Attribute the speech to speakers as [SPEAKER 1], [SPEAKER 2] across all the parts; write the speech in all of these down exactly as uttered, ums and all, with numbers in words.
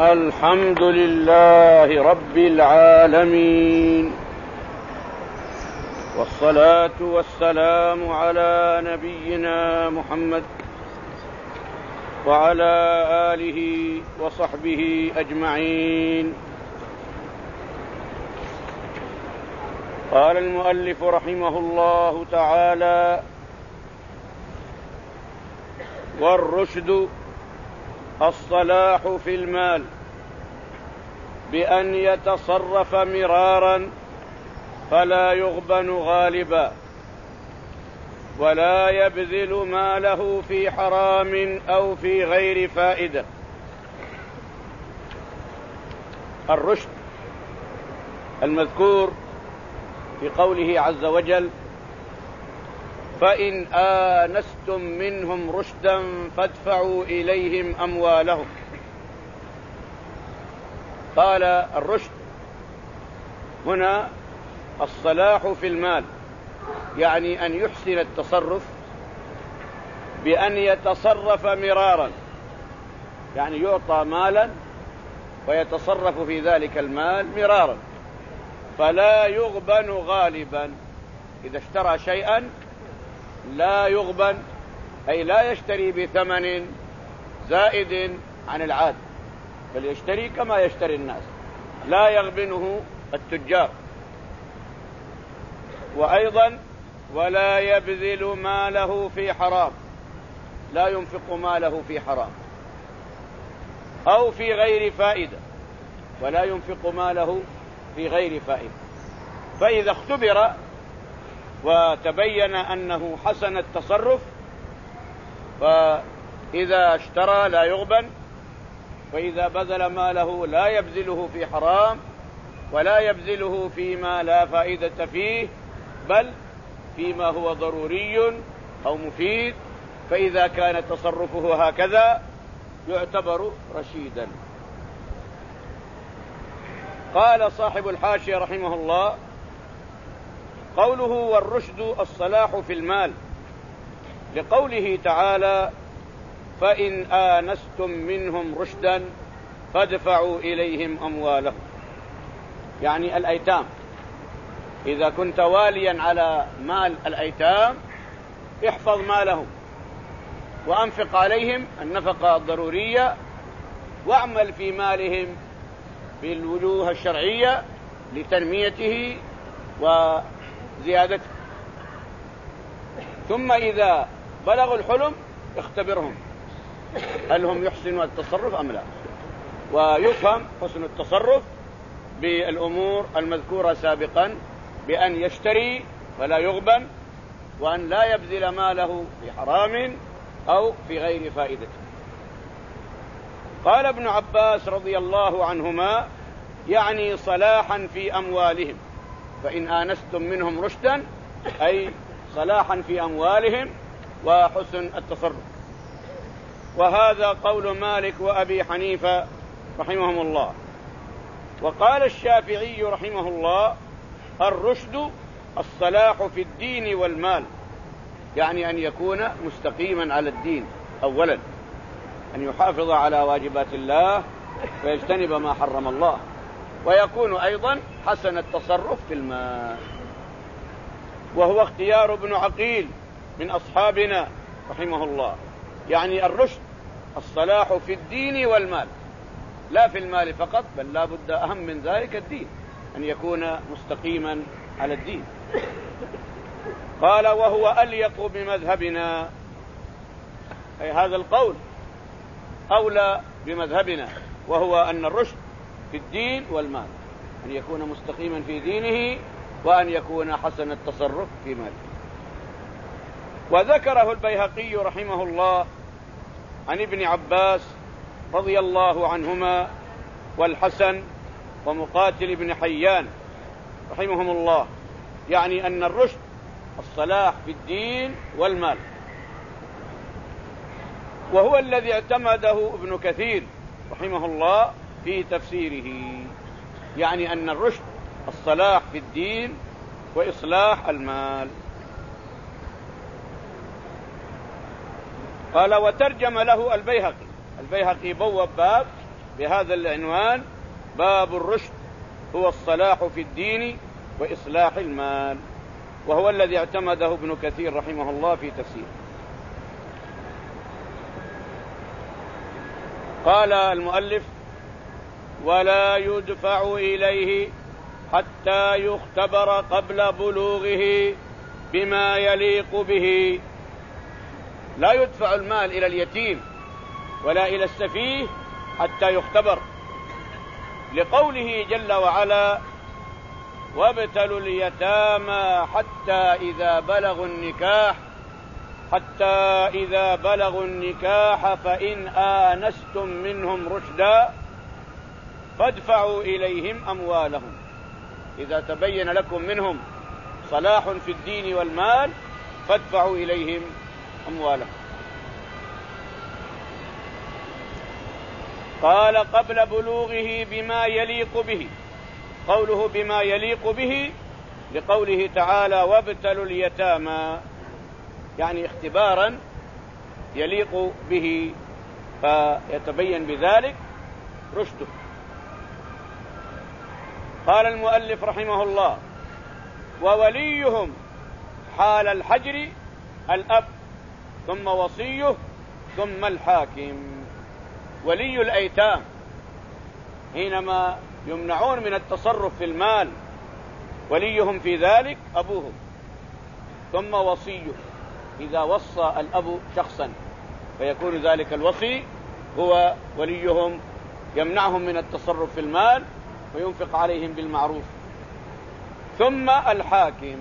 [SPEAKER 1] الحمد لله رب العالمين، والصلاة والسلام على نبينا محمد وعلى آله وصحبه أجمعين. قال المؤلف رحمه الله تعالى: والرشد الصلاح في المال بأن يتصرف مرارا فلا يغبن غالبا، ولا يبذل ماله في حرام أو في غير فائدة. الرشد المذكور في قوله عز وجل: فإن آنستم منهم رشدا فادفعوا إليهم أموالهم. قال الرشد هنا الصلاح في المال، يعني أن يحسن التصرف بأن يتصرف مرارا، يعني يعطى مالا ويتصرف في ذلك المال مرارا، فلا يغبن غالبا. إذا اشترى شيئا لا يغبن، أي لا يشتري بثمن زائد عن العادة، بل يشتري كما يشتري الناس، لا يغبنه التجار. وأيضا ولا يبذل ماله في حرام، لا ينفق ماله في حرام أو في غير فائدة، ولا ينفق ماله في غير فائدة. فإذا اختبر وتبين أنه حسن التصرف، فإذا اشترى لا يغبن، وإذا بذل ماله لا يبذله في حرام ولا يبذله فيما لا فائدة فيه، بل فيما هو ضروري أو مفيد. فإذا كان تصرفه هكذا يعتبر رشيدا. قال صاحب الحاشية رحمه الله: قوله والرشد الصلاح في المال، لقوله تعالى: فإن آنستم منهم رشدا فادفعوا إليهم أموالهم، يعني الأيتام. إذا كنت واليا على مال الأيتام احفظ مالهم وأنفق عليهم النفقة الضرورية، واعمل في مالهم بالوجوه الشرعية لتنميته وزيادته. ثم إذا بلغوا الحلم اختبرهم هل هم يحسنوا التصرف أم لا، ويفهم حسن التصرف بالأمور المذكورة سابقا، بأن يشتري فلا يغبن، وأن لا يبذل ماله في حرام أو في غير فائدة. قال ابن عباس رضي الله عنهما: يعني صلاحا في أموالهم. فإن آنستم منهم رشدا أي صلاحا في أموالهم وحسن التصرف. وهذا قول مالك وأبي حنيفة رحمهم الله. وقال الشافعي رحمه الله: الرشد الصلاح في الدين والمال، يعني أن يكون مستقيما على الدين أولا، أن يحافظ على واجبات الله ويجتنب ما حرم الله، ويكون أيضا حسن التصرف في المال. وهو اختيار ابن عقيل من أصحابنا رحمه الله، يعني الرشد الصلاح في الدين والمال، لا في المال فقط، بل لا بد أهم من ذلك الدين، أن يكون مستقيما على الدين. قال: وهو أليق بمذهبنا، أي هذا القول أولى بمذهبنا، وهو أن الرشد في الدين والمال، أن يكون مستقيما في دينه وأن يكون حسن التصرف في ماله. وذكره البيهقي رحمه الله عن ابن عباس رضي الله عنهما والحسن ومقاتل بن حيان رحمهم الله، يعني أن الرشد الصلاح في الدين والمال. وهو الذي اعتمده ابن كثير رحمه الله في تفسيره، يعني أن الرشد الصلاح في الدين وإصلاح المال. قال: وترجم له البيهقي. البيهقي بوب باب بهذا العنوان: باب الرشد هو الصلاح في الدين وإصلاح المال، وهو الذي اعتمده ابن كثير رحمه الله في تفسيره. قال المؤلف: ولا يدفع إليه حتى يختبر قبل بلوغه بما يليق به. لا يدفع المال إلى اليتيم ولا إلى السفيه حتى يختبر، لقوله جل وعلا: وابتلوا اليتامى حتى إذا بلغوا النكاح حتى إذا بلغوا النكاح فإن آنستم منهم رشدا فادفعوا إليهم أموالهم. إذا تبين لكم منهم صلاح في الدين والمال فادفعوا إليهم أموالهم. قال: قبل بلوغه بما يليق به. قوله بما يليق به لقوله تعالى: وابتلوا اليتامى، يعني اختبارا يليق به فيتبين بذلك رشده. قال المؤلف رحمه الله: ووليهم حال الحجر الأب، ثم وصيه، ثم الحاكم. ولي الأيتام حينما يمنعون من التصرف في المال وليهم في ذلك أبوهم، ثم وصيه إذا وصى الأب شخصا فيكون ذلك الوصي هو وليهم، يمنعهم من التصرف في المال وينفق عليهم بالمعروف. ثم الحاكم.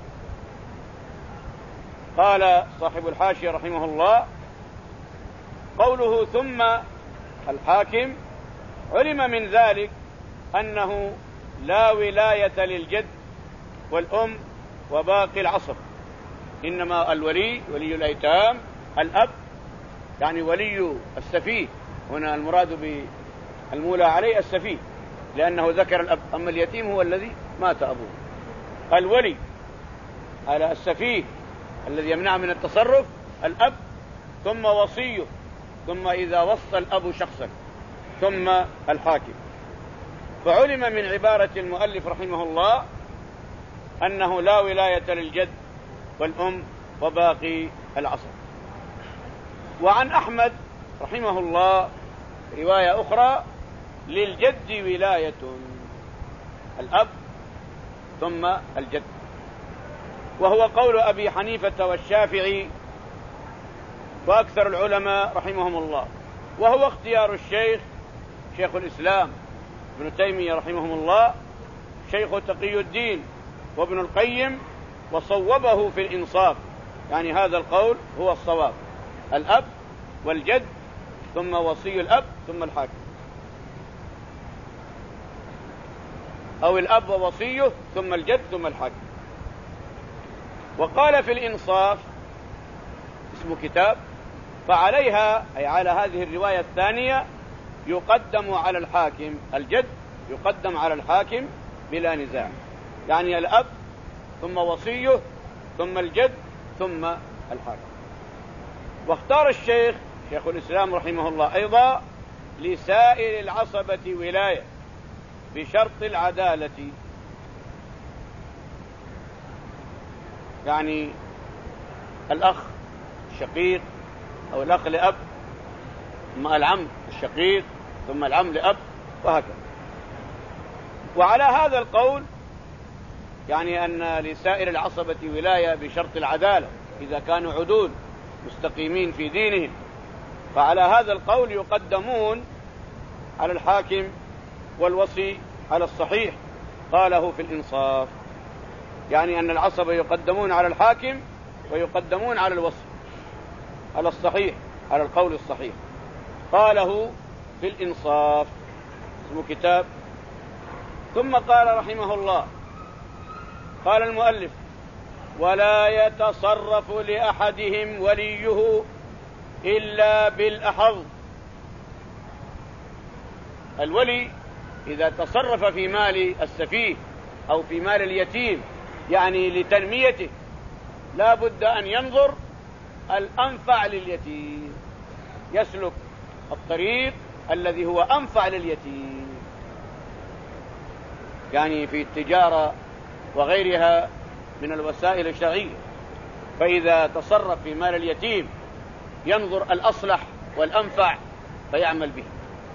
[SPEAKER 1] قال صاحب الحاشية رحمه الله: قوله ثم الحاكم علم من ذلك أنه لا ولاية للجد والأم وباقي العصر، إنما الولي ولي الأيتام الأب، يعني ولي السفيه، هنا المراد بالمولى عليه السفيه لأنه ذكر الأب، أما اليتيم هو الذي مات أبوه. الولي على السفيه الذي يمنع من التصرف الأب، ثم وصيه، ثم إذا وصى الأب شخصا، ثم الحاكم. فعلم من عبارة المؤلف رحمه الله أنه لا ولاية للجد والأم وباقي العصر. وعن أحمد رحمه الله رواية أخرى: للجد ولاية، الأب ثم الجد، وهو قول أبي حنيفة والشافعي وأكثر العلماء رحمهم الله، وهو اختيار الشيخ شيخ الإسلام ابن تيمية رحمهم الله، شيخ تقي الدين وابن القيم، وصوبه في الإنصاف، يعني هذا القول هو الصواب: الأب والجد ثم وصي الأب ثم الحاكم، أو الأب ووصيه ثم الجد ثم الحاكم. وقال في الإنصاف، اسم كتاب: فعليها أي على هذه الرواية الثانية يقدم على الحاكم، الجد يقدم على الحاكم بلا نزاع، يعني الأب ثم وصيه ثم الجد ثم الحاكم. واختار الشيخ شيخ الإسلام رحمه الله أيضا لسائر العصبة ولاية بشرط العدالة، يعني الأخ الشقيق أو الأخ لأب، ثم العم الشقيق، ثم العم لأب، وهكذا. وعلى هذا القول يعني أن لسائر العصبة ولاية بشرط العدالة إذا كانوا عدول مستقيمين في دينهم، فعلى هذا القول يقدمون على الحاكم والوصي على الصحيح. قاله في الإنصاف، يعني أن العصبة يقدمون على الحاكم ويقدمون على الوصي على الصحيح، على القول الصحيح. قاله في الإنصاف، اسم كتاب. ثم قال رحمه الله: قال المؤلف: ولا يتصرف لأحدهم وليه إلا بالأحظ. الولي إذا تصرف في مال السفيه أو في مال اليتيم يعني لتنميته لا بد أن ينظر الأنفع لليتيم، يسلك الطريق الذي هو أنفع لليتيم. يعني في التجارة وغيرها من الوسائل الشرعية، فإذا تصرف في مال اليتيم ينظر الأصلح والأنفع فيعمل به.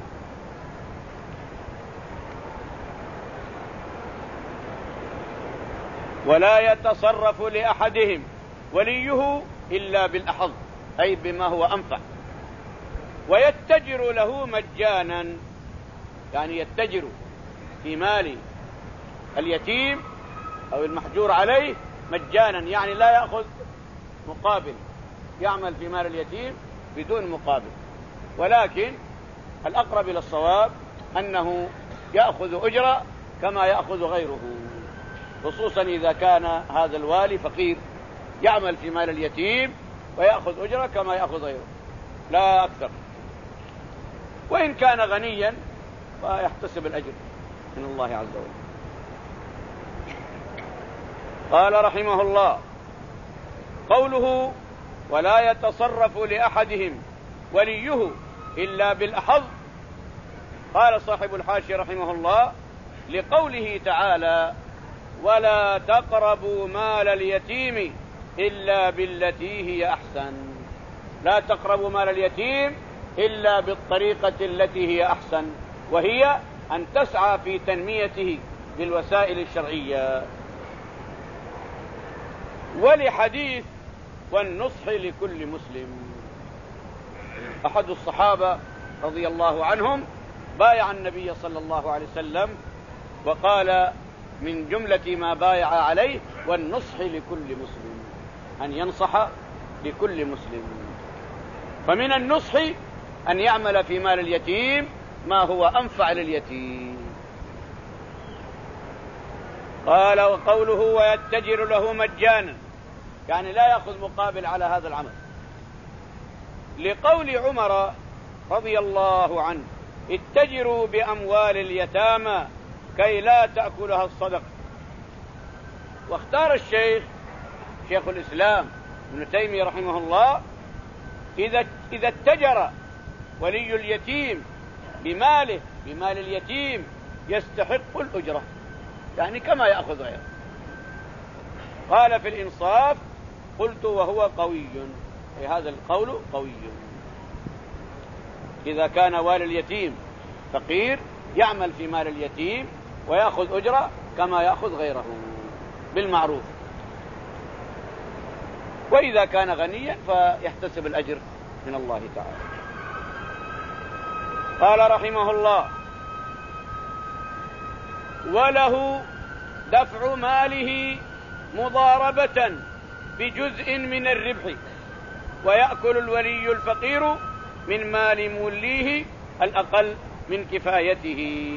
[SPEAKER 1] ولا يتصرف لأحدهم وليه إلا بالأحظ، أي بما هو أنفع. ويتجر له مجانا، يعني يتجر في مال اليتيم أو المحجور عليه مجانا، يعني لا يأخذ مقابل، يعمل في مال اليتيم بدون مقابل. ولكن الأقرب إلى الصواب أنه يأخذ أجرة كما يأخذ غيره، خصوصا إذا كان هذا الوالي فقير يعمل في مال اليتيم ويأخذ أجرة كما يأخذ غيره، لا أكثر. وإن كان غنيا فيحتسب الأجر من الله عز وجل. قال رحمه الله: قوله ولا يتصرف لأحدهم وليه إلا بالأحظ، قال صاحب الحاشية رحمه الله: لقوله تعالى: ولا تقربوا مال اليتيم إلا بالتي هي أحسن. لا تقربوا مال اليتيم إلا بالطريقة التي هي أحسن، وهي أن تسعى في تنميته بالوسائل الشرعية. ولحديث والنصح لكل مسلم، أحد الصحابة رضي الله عنهم بايع النبي صلى الله عليه وسلم وقال من جملة ما بايع عليه: والنصح لكل مسلم، أن ينصح لكل مسلم. فمن النصح أن يعمل في مال اليتيم ما هو أنفع لليتيم. قال: وقوله ويتجر له مجانا، يعني لا يأخذ مقابل على هذا العمل، لقول عمر رضي الله عنه: اتجروا بأموال اليتامى كي لا تأكلها الصدقة. واختار الشيخ شيخ الإسلام ابن تيمية رحمه الله: إذا إذا اتجر ولي اليتيم بماله بمال اليتيم يستحق الأجرة، يعني كما يأخذ غيره. قال في الإنصاف: قلت وهو قوي، أي هذا القول قوي. إذا كان والي اليتيم فقير يعمل في مال اليتيم ويأخذ أجرة كما يأخذ غيره بالمعروف، وإذا كان غنيا فيحتسب الأجر من الله تعالى. قال رحمه الله: وله دفع ماله مضاربة بجزء من الربح، ويأكل الولي الفقير من مال موليه الأقل من كفايته.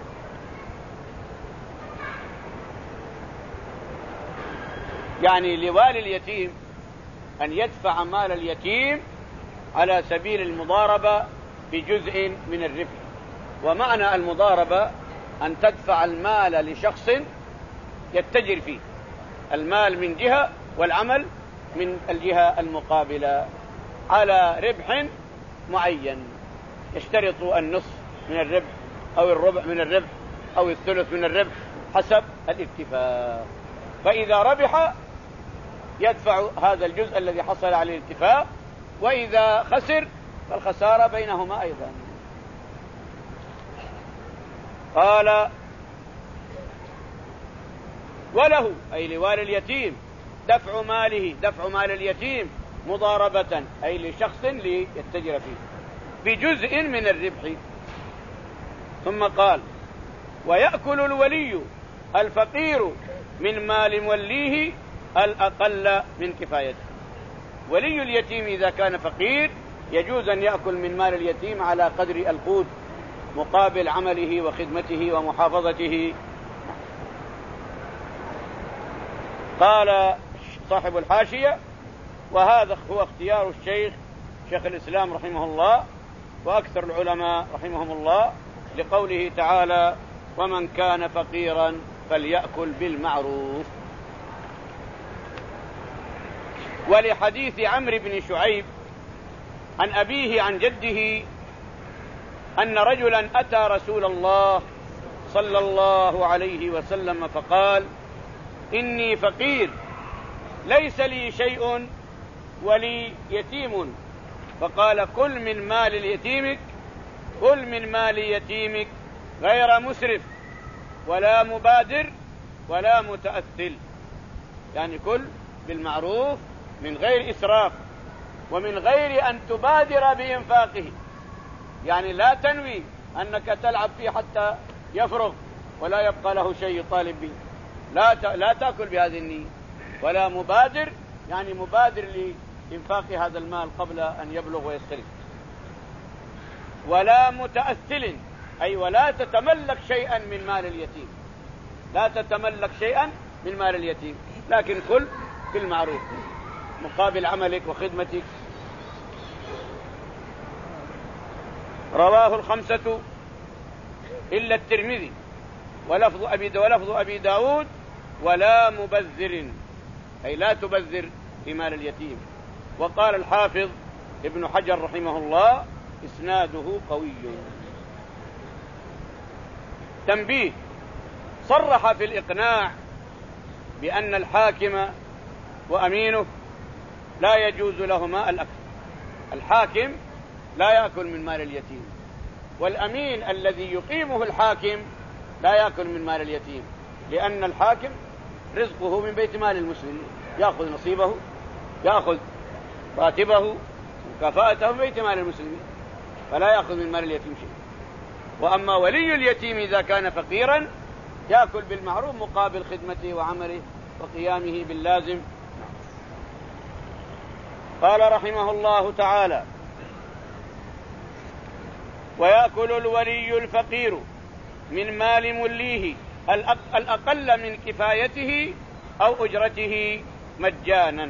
[SPEAKER 1] يعني لوالي اليتيم أن يدفع مال اليتيم على سبيل المضاربة بجزء من الربح. ومعنى المضاربة أن تدفع المال لشخص يتجر فيه، المال من جهة والعمل من الجهة المقابلة، على ربح معين، يشترط النصف من الربح أو الربع من الربح أو الثلث من الربح حسب الاتفاق. فإذا ربح يدفع هذا الجزء الذي حصل عليه الاتفاق، وإذا خسر فالخسارة بينهما أيضا. قال: وله أي لوالي اليتيم دفع ماله دفع مال اليتيم مضاربة، أي لشخص ليتجر فيه بجزء من الربح. ثم قال: ويأكل الولي الفقير من مال موليه الأقل من كفايته. ولي اليتيم إذا كان فقير يجوز أن يأكل من مال اليتيم على قدر القوت مقابل عمله وخدمته ومحافظته. قال صاحب الحاشية: وهذا هو اختيار الشيخ شيخ الإسلام رحمه الله وأكثر العلماء رحمهم الله، لقوله تعالى: ومن كان فقيرا فليأكل بالمعروف. ولحديث عمرو بن شعيب عن أبيه عن جده أن رجلا أتى رسول الله صلى الله عليه وسلم فقال: إني فقير ليس لي شيء ولي يتيم. فقال: كل من مال يتيمك كل من مال يتيمك غير مسرف ولا مبادر ولا متأثل. يعني كل بالمعروف من غير إسراف ومن غير أن تبادر بإنفاقه. يعني لا تنوي أنك تلعب فيه حتى يفرغ ولا يبقى له شيء طالب به، لا لا تأكل بهذه النية. ولا مبادر يعني مبادر لإنفاق هذا المال قبل أن يبلغ ويستلف. ولا متأثل أي ولا تتملك شيئا من مال اليتيم، لا تتملك شيئا من مال اليتيم، لكن كل بالمعروف مقابل عملك وخدمتك. رواه الخمسة إلا الترمذي ولفظ أبي ولفظ أبي داود: ولا مبذر أي لا تبذر في مال اليتيم. وقال الحافظ ابن حجر رحمه الله: إسناده قوي. تنبيه: صرح في الإقناع بأن الحاكم وأمينه لا يجوز لهما الأكل. الحاكم لا يأكل من مال اليتيم، والأمين الذي يقيمه الحاكم لا يأكل من مال اليتيم، لأن الحاكم رزقه من بيت مال المسلمين، يأخذ نصيبه، يأخذ راتبه وكفاءته من بيت مال المسلمين، فلا يأخذ من مال اليتيم شيء. وأما ولي اليتيم إذا كان فقيرا يأكل بالمعروف مقابل خدمته وعمله وقيامه باللازم. قال رحمه الله تعالى: ويأكل الولي الفقير من مال مليه الأقل من كفايته أو أجرته مجانا،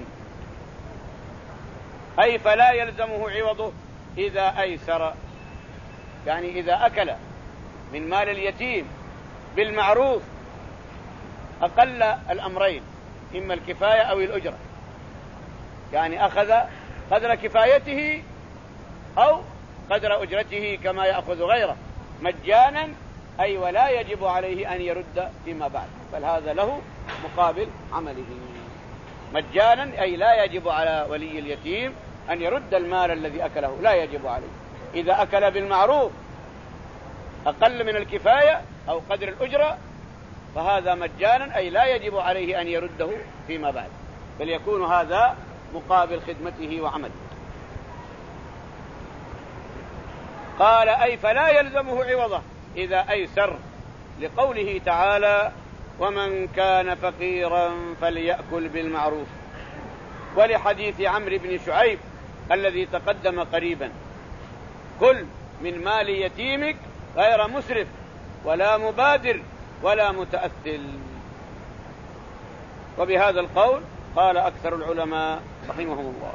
[SPEAKER 1] أي فلا يلزمه عوضه إذا أيسر. يعني إذا أكل من مال اليتيم بالمعروف أقل الأمرين، إما الكفاية أو الأجرة، يعني أخذ قدر كفايته أو قدر أجرته كما يأخذ غيره مجانا، أي ولا يجب عليه أن يرد فيما بعد، بل هذا له مقابل عمله. مجانا أي لا يجب على ولي اليتيم أن يرد المال الذي أكله، لا يجب عليه. إذا أكل بالمعروف أقل من الكفاية أو قدر الأجرة فهذا مجانا، أي لا يجب عليه أن يرده فيما بعد، بل يكون هذا مقابل خدمته وعمله. قال: أي فلا يلزمه عوضه إذا أيسر، لقوله تعالى: ومن كان فقيرا فليأكل بالمعروف، ولحديث عمرو بن شعيب الذي تقدم قريبا: كل من مال يتيمك غير مسرف ولا مبادر ولا متأثل. وبهذا القول قال أكثر العلماء رحمهم الله.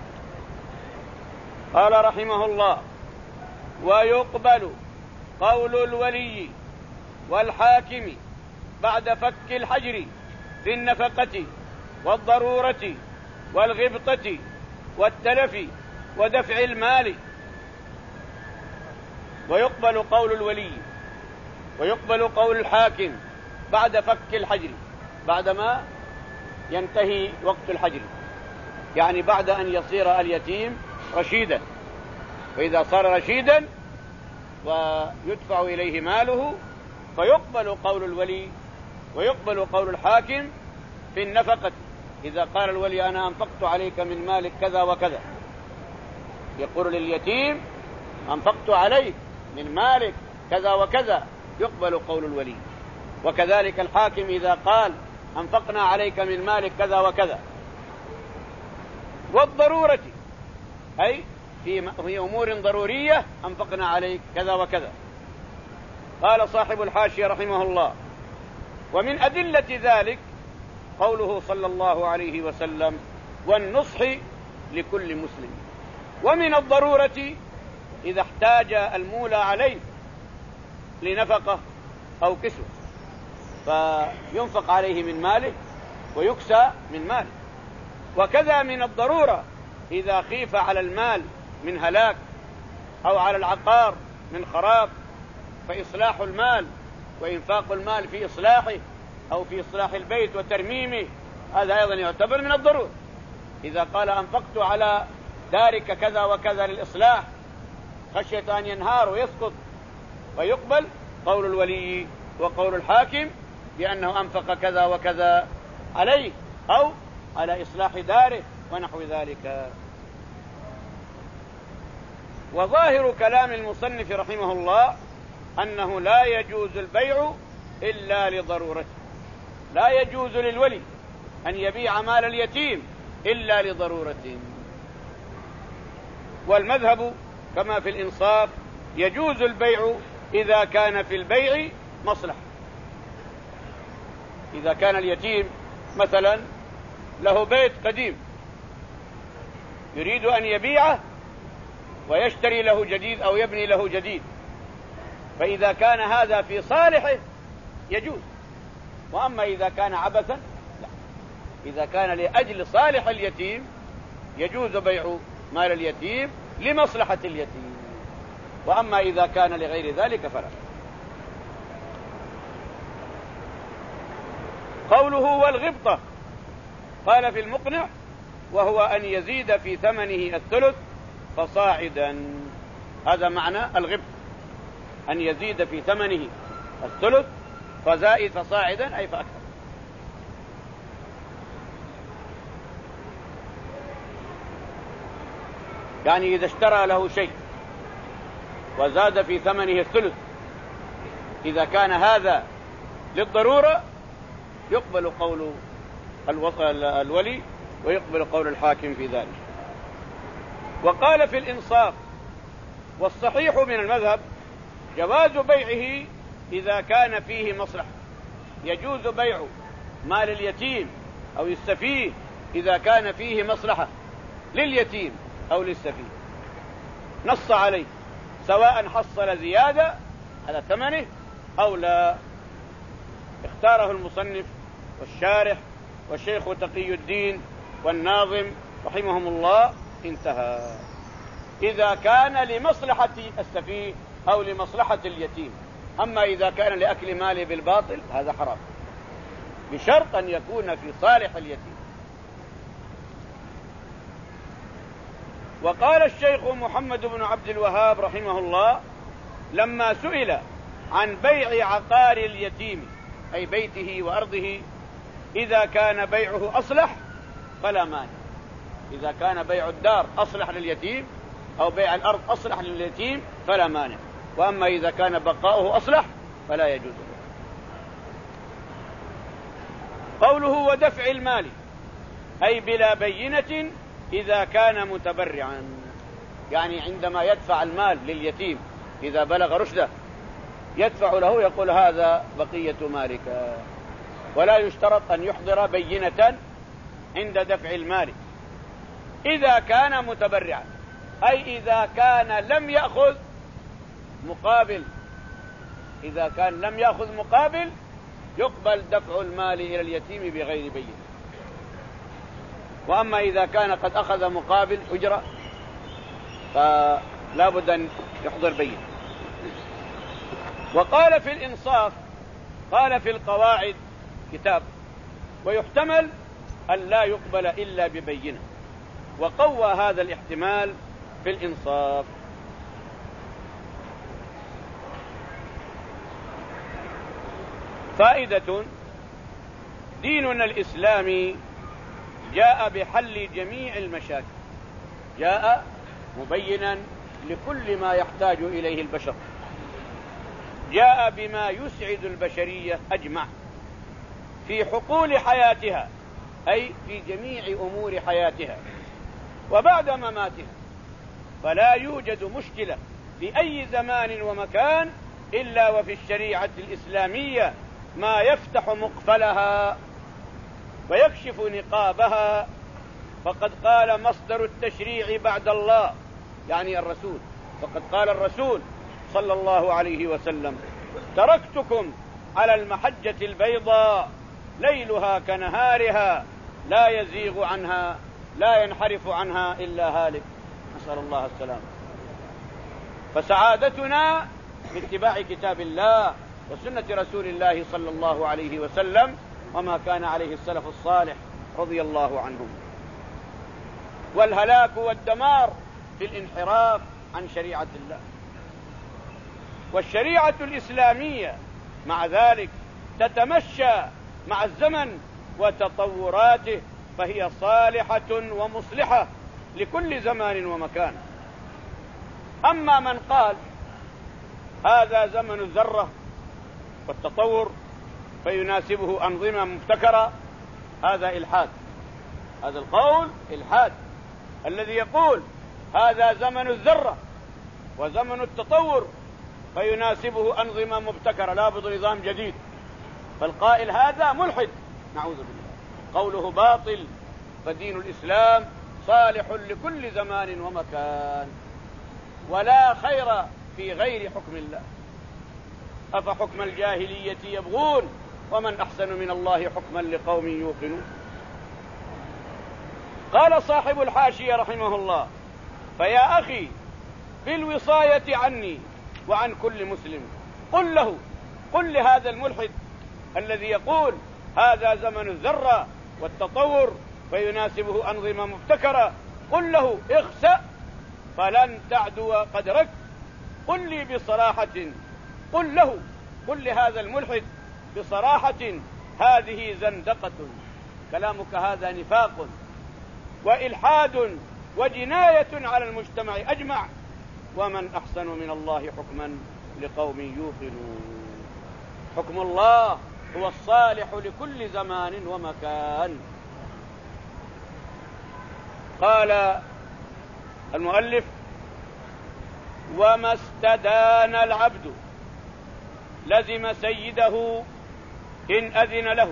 [SPEAKER 1] قال رحمه الله: ويقبل قول الولي والحاكم بعد فك الحجر في النفقة والضرورة والغبطة والتلف ودفع المال. ويقبل قول الولي ويقبل قول الحاكم بعد فك الحجر، بعدما ينتهي وقت الحجر، يعني بعد أن يصير اليتيم رشيدا. وإذا صار رشيدا ويدفع إليه ماله فيقبل قول الولي ويقبل قول الحاكم في النفقة. إذا قال الولي: أنا أنفقت عليك من مالك كذا وكذا، يقول لليتيم: أنفقت عليك من مالك كذا وكذا، يقبل قول الولي. وكذلك الحاكم إذا قال: أنفقنا عليك من مالك كذا وكذا. والضرورة أي في أمور ضرورية: أنفقنا عليك كذا وكذا. قال صاحب الحاشية رحمه الله: ومن أدلة ذلك قوله صلى الله عليه وسلم: والنصح لكل مسلم. ومن الضرورة إذا احتاج المولى عليه لنفقة أو كسوة فينفق عليه من ماله ويكسى من ماله. وكذا من الضرورة إذا خيف على المال من هلاك أو على العقار من خراب، فإصلاح المال وإنفاق المال في إصلاحه أو في إصلاح البيت وترميمه هذا أيضا يعتبر من الضرورة. إذا قال أنفقت على دارك كذا وكذا للإصلاح خشية أن ينهار ويسقط، ويقبل قول الولي وقول الحاكم بأنه أنفق كذا وكذا عليه أو على إصلاح داره ونحو ذلك. وظاهر كلام المصنف رحمه الله أنه لا يجوز البيع إلا لضرورته، لا يجوز للولي أن يبيع مال اليتيم إلا لضرورته. والمذهب كما في الإنصاف يجوز البيع إذا كان في البيع مصلحة. إذا كان اليتيم مثلا له بيت قديم يريد أن يبيعه ويشتري له جديد أو يبني له جديد، فإذا كان هذا في صالحه يجوز. وأما إذا كان عبثا لا. إذا كان لأجل صالح اليتيم يجوز بيع مال اليتيم لمصلحة اليتيم، وأما إذا كان لغير ذلك فلا. قوله والغبطة قال في المقنع وهو أن يزيد في ثمنه الثلث فصاعدا، هذا معنى الغبطة، أن يزيد في ثمنه الثلث فزائد فصاعدا أي فأكثر. يعني إذا اشترى له شيء وزاد في ثمنه الثلث إذا كان هذا للضرورة يقبل قول الولي ويقبل قول الحاكم في ذلك. وقال في الإنصاف والصحيح من المذهب جواز بيعه إذا كان فيه مصلحة، يجوز بيع مال اليتيم أو السفيه إذا كان فيه مصلحة لليتيم أو للسفيه نص عليه، سواء حصل زيادة على ثمنه أو لا. اختاره المصنف والشارح والشيخ تقي الدين والناظم رحمهم الله. انتهى. إذا كان لمصلحة السفيه أو لمصلحة اليتيم. أما إذا كان لأكل ماله بالباطل هذا حرام بشرط أن يكون في صالح اليتيم. وقال الشيخ محمد بن عبد الوهاب رحمه الله لما سئل عن بيع عقار اليتيم أي بيته وأرضه إذا كان بيعه أصلح فلا مانع. إذا كان بيع الدار أصلح لليتيم أو بيع الأرض أصلح لليتيم فلا مانع، وأما إذا كان بقاؤه أصلح فلا يجوز. قوله ودفع المال أي بلا بينة إذا كان متبرعا، يعني عندما يدفع المال لليتيم إذا بلغ رشده يدفع له يقول هذا بقية مالك، ولا يشترط أن يحضر بينة عند دفع المال إذا كان متبرعا، أي إذا كان لم يأخذ مقابل. إذا كان لم يأخذ مقابل يقبل دفع المال إلى اليتيم بغير بينة. وأما إذا كان قد أخذ مقابل أجرة فلا بد أن يحضر بينة. وقال في الإنصاف قال في القواعد كتاب ويحتمل أن لا يقبل إلا ببينة، وقوى هذا الاحتمال في الإنصاف. فائدة: ديننا الإسلامي جاء بحل جميع المشاكل، جاء مبينا لكل ما يحتاج إليه البشر، جاء بما يسعد البشرية أجمع في حقول حياتها أي في جميع أمور حياتها وبعد مماتها، فلا يوجد مشكلة في أي زمان ومكان إلا وفي الشريعة الإسلامية ما يفتح مقفلها ويكشف نقابها. فقد قال مصدر التشريع بعد الله يعني الرسول، فقد قال الرسول صلى الله عليه وسلم: تركتكم على المحجة البيضاء ليلها كنهارها لا يزيغ عنها لا ينحرف عنها إلا هالك. نسأل الله السلامة. فسعادتنا باتباع كتاب الله وسنة رسول الله صلى الله عليه وسلم وما كان عليه السلف الصالح رضي الله عنهم. والهلاك والدمار في الانحراف عن شريعة الله. والشريعة الإسلامية مع ذلك تتمشى مع الزمن وتطوراته، فهي صالحة ومصلحة لكل زمان ومكان. أما من قال هذا زمن الذرة والتطور فيناسبه أنظمة مبتكرة، هذا إلحاد. هذا القول إلحاد. الذي يقول هذا زمن الذرة وزمن التطور فيناسبه أنظمة مبتكرة لابد نظام جديد، فالقائل هذا ملحد، نعوذ بالله. قوله باطل، فدين الإسلام صالح لكل زمان ومكان، ولا خير في غير حكم الله. أفحكم الجاهلية يبغون ومن أحسن من الله حكما لقوم يوقنون. قال صاحب الحاشية رحمه الله: فيا أخي بالوصاية عني وعن كل مسلم قل له، قل لهذا الملحد الذي يقول هذا زمن الذرة والتطور فيناسبه أنظمة مبتكرة، قل له اخسأ فلن تعدو قدرك. قل لي بصراحة، قل له، قل لهذا الملحد بصراحة هذه زندقة، كلامك هذا نفاق وإلحاد وجناية على المجتمع أجمع، ومن أحسن من الله حكما لقوم يوقنون. حكم الله هو الصالح لكل زمان ومكان. قال المؤلف: وما استدان العبد لزم سيده إن أذن له،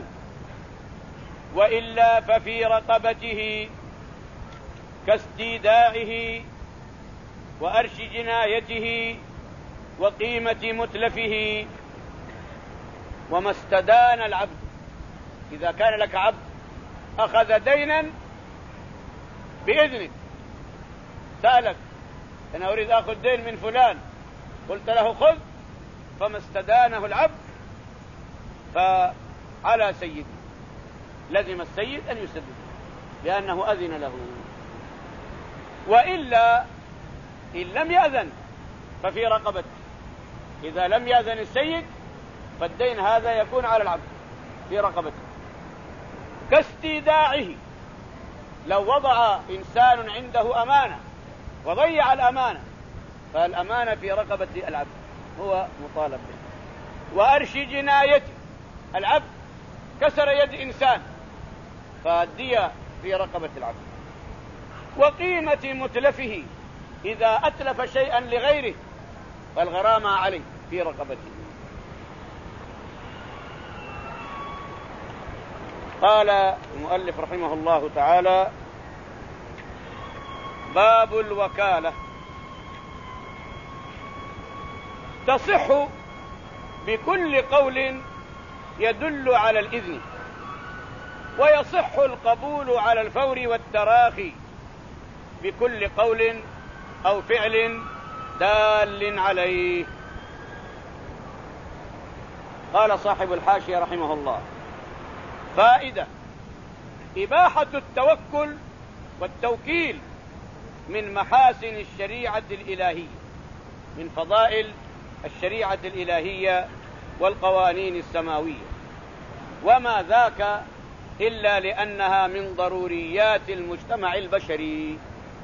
[SPEAKER 1] وإلا ففي رقبته كاستيداعه وأرش جنايته وقيمة متلفه. وما استدان العبد، إذا كان لك عبد أخذ دينا بإذنك، سألك أنا أريد أخذ دين من فلان، قلت له خذ، فما استدانه العبد فعلى سيده، لزم السيد أن يسدد لأنه أذن له. وإلا إن لم يأذن ففي رقبته. إذا لم يأذن السيد فالدين هذا يكون على العبد في رقبته. كاستيداعه، لو وضع إنسان عنده أمانة وضيع الأمانة فالأمانة في رقبة العبد، هو مطالب به. وأرش جنايته، العبد كسر يد إنسان فالدية في رقبة العبد. وقيمة متلفه، إذا أتلف شيئا لغيره فالغرامة عليه في رقبته. قال المؤلف رحمه الله تعالى: باب الوكالة. تصح بكل قول يدل على الإذن، ويصح القبول على الفور والتراخي بكل قول أو فعل دال عليه. قال صاحب الحاشية رحمه الله: فائدة: إباحة التوكل والتوكيل من محاسن الشريعة الإلهية، من فضائل الشريعة الإلهية والقوانين السماوية، وما ذاك إلا لأنها من ضروريات المجتمع البشري.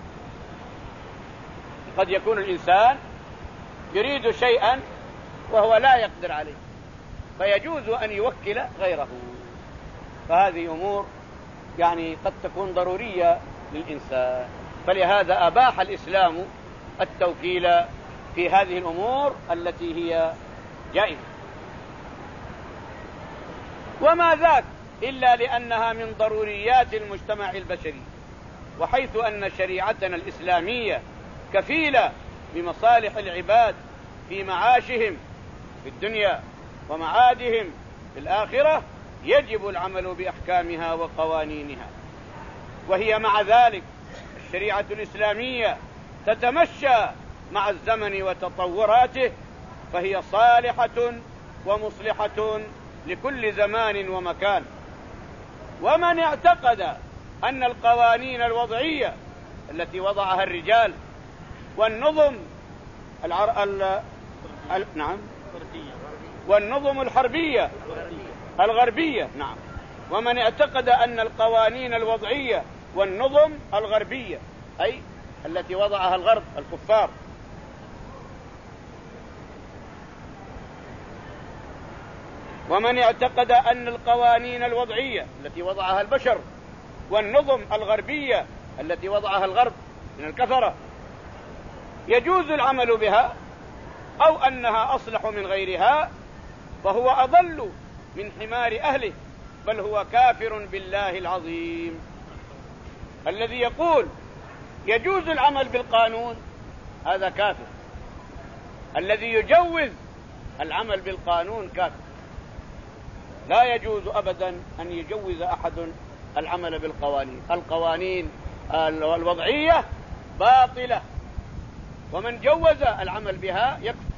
[SPEAKER 1] قد يكون الإنسان يريد شيئا وهو لا يقدر عليه فيجوز أن يوكل غيره، فهذه أمور يعني قد تكون ضرورية للإنسان، فلهذا أباح الإسلام التوكيل في هذه الأمور التي هي جائزة. وما ذاك إلا لأنها من ضروريات المجتمع البشري، وحيث أن شريعتنا الإسلامية كفيلة بمصالح العباد في معاشهم في الدنيا ومعادهم في الآخرة، يجب العمل بأحكامها وقوانينها. وهي مع ذلك الشريعة الإسلامية تتمشى مع الزمن وتطوراته فهي صالحة ومصلحة لكل زمان ومكان. ومن اعتقد أن القوانين الوضعية التي وضعها الرجال والنظم العر... ال... ال... نعم والنظم الحربية الغربية نعم ومن اعتقد أن القوانين الوضعية والنظم الغربية أي التي وضعها الغرب الكفار ومن اعتقد أن القوانين الوضعية التي وضعها البشر والنظم الغربية التي وضعها الغرب من الكفرة يجوز العمل بها أو أنها أصلح من غيرها فهو أضل من حمار أهله بل هو كافر بالله العظيم. الذي يقول يجوز العمل بالقانون هذا كافر، الذي يجوز العمل بالقانون كافر. لا يجوز أبدا أن يجوز أحد العمل بالقوانين. القوانين الوضعية باطلة ومن جوز العمل بها يكفر.